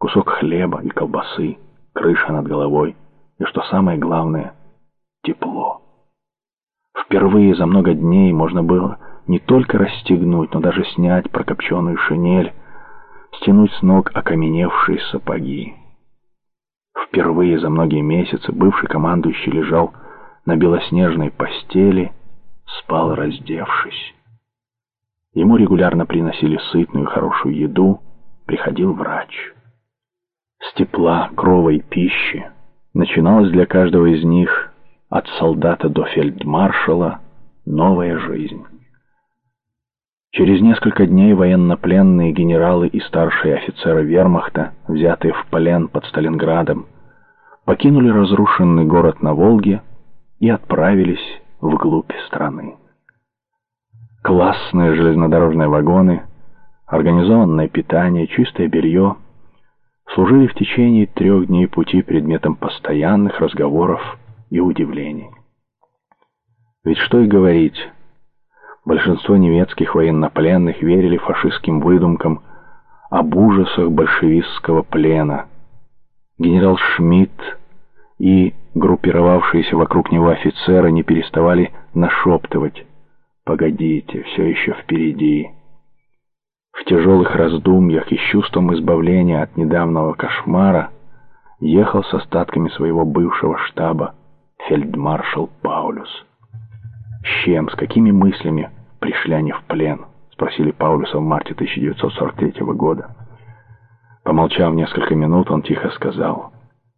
кусок хлеба и колбасы, крыша над головой и, что самое главное, тепло. Впервые за много дней можно было не только расстегнуть, но даже снять прокопченную шинель, стянуть с ног окаменевшие сапоги. Впервые за многие месяцы бывший командующий лежал на белоснежной постели, спал раздевшись. Ему регулярно приносили сытную хорошую еду, приходил врач. С тепла, крова и пищи начиналась для каждого из них, от солдата до фельдмаршала, новая жизнь. Через несколько дней военнопленные генералы и старшие офицеры вермахта, взятые в плен под Сталинградом, покинули разрушенный город на Волге и отправились вглубь страны. Классные железнодорожные вагоны, организованное питание, чистое белье служили в течение 3 дней пути предметом постоянных разговоров и удивлений. Ведь что и говорить, большинство немецких военнопленных верили фашистским выдумкам об ужасах большевистского плена. Генерал Шмидт и группировавшиеся вокруг него офицеры не переставали нашептывать: «Погодите, все еще впереди». В тяжелых раздумьях и с чувством избавления от недавнего кошмара ехал с остатками своего бывшего штаба фельдмаршал Паулюс. «С чем, с какими мыслями пришли они в плен?» — спросили Паулюса в марте 1943 года. Помолчав несколько минут, он тихо сказал: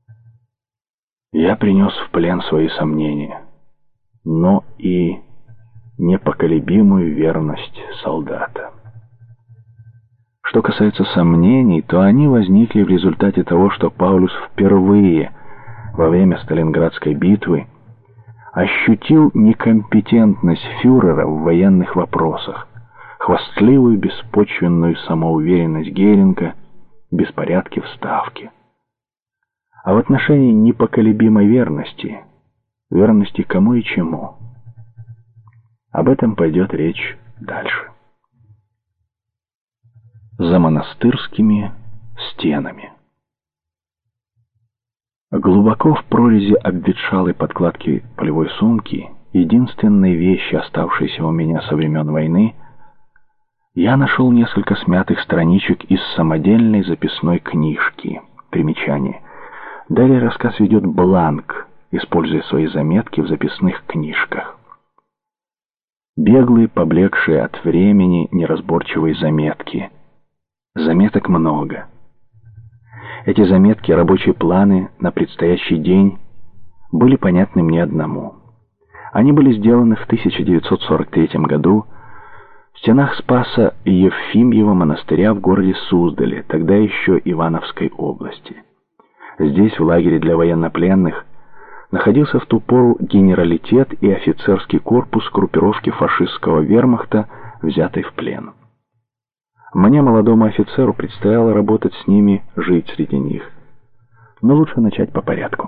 «Я принес в плен свои сомнения, но и непоколебимую верность солдата». Что касается сомнений, то они возникли в результате того, что Паулюс впервые во время Сталинградской битвы ощутил некомпетентность фюрера в военных вопросах, хвастливую беспочвенную самоуверенность Геринга, беспорядки в Ставке. А в отношении непоколебимой верности кому и чему, об этом пойдет речь дальше. За монастырскими стенами. Глубоко в прорези обветшалой подкладки полевой сумки, единственной вещи, оставшейся у меня со времен войны, я нашел несколько смятых страничек из самодельной записной книжки. Примечание. Далее рассказ ведет бланк, используя свои заметки в записных книжках. Беглые, поблекшие от времени, неразборчивые заметки. Заметок много. Эти заметки, рабочие планы на предстоящий день, были понятны мне одному. Они были сделаны в 1943 году в стенах Спаса Евфимьева монастыря в городе Суздале, тогда еще Ивановской области. Здесь, в лагере для военнопленных, находился в ту пору генералитет и офицерский корпус группировки фашистского вермахта, взятой в плен. Мне, молодому офицеру, предстояло работать с ними, жить среди них. Но лучше начать по порядку.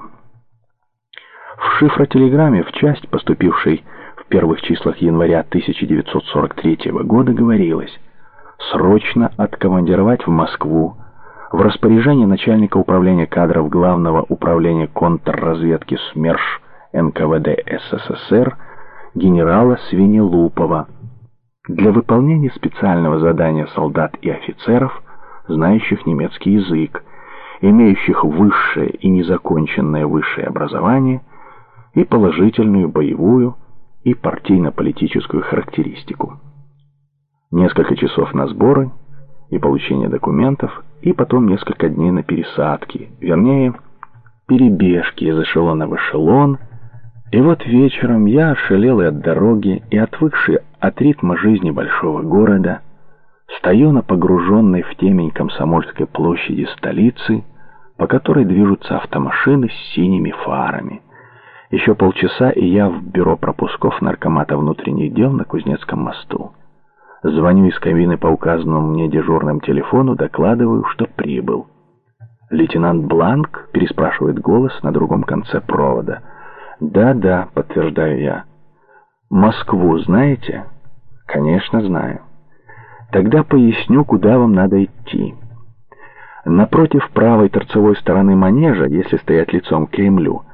В шифротелеграмме в часть, поступившей в первых числах января 1943 года, говорилось: срочно откомандировать в Москву в распоряжение начальника управления кадров Главного управления контрразведки СМЕРШ НКВД СССР генерала Свинелупова для выполнения специального задания солдат и офицеров, знающих немецкий язык, имеющих высшее и незаконченное высшее образование и положительную боевую и партийно-политическую характеристику. Несколько часов на сборы и получение документов, и потом несколько дней на пересадки, вернее, перебежки из эшелона в эшелон. И вот вечером я, ошалелый от дороги и отвыкший от ритма жизни большого города, стою на погруженной в темень Комсомольской площади столицы, по которой движутся автомашины с синими фарами. Еще полчаса, и я в бюро пропусков Наркомата внутренних дел на Кузнецком мосту. Звоню из кабины по указанному мне дежурному телефону, докладываю, что прибыл. «Лейтенант Бланк?» — переспрашивает голос на другом конце провода. «Да», — подтверждаю я. «Москву знаете?» «Конечно, знаю». «Тогда поясню, куда вам надо идти. Напротив правой торцевой стороны манежа, если стоять лицом к Кремлю,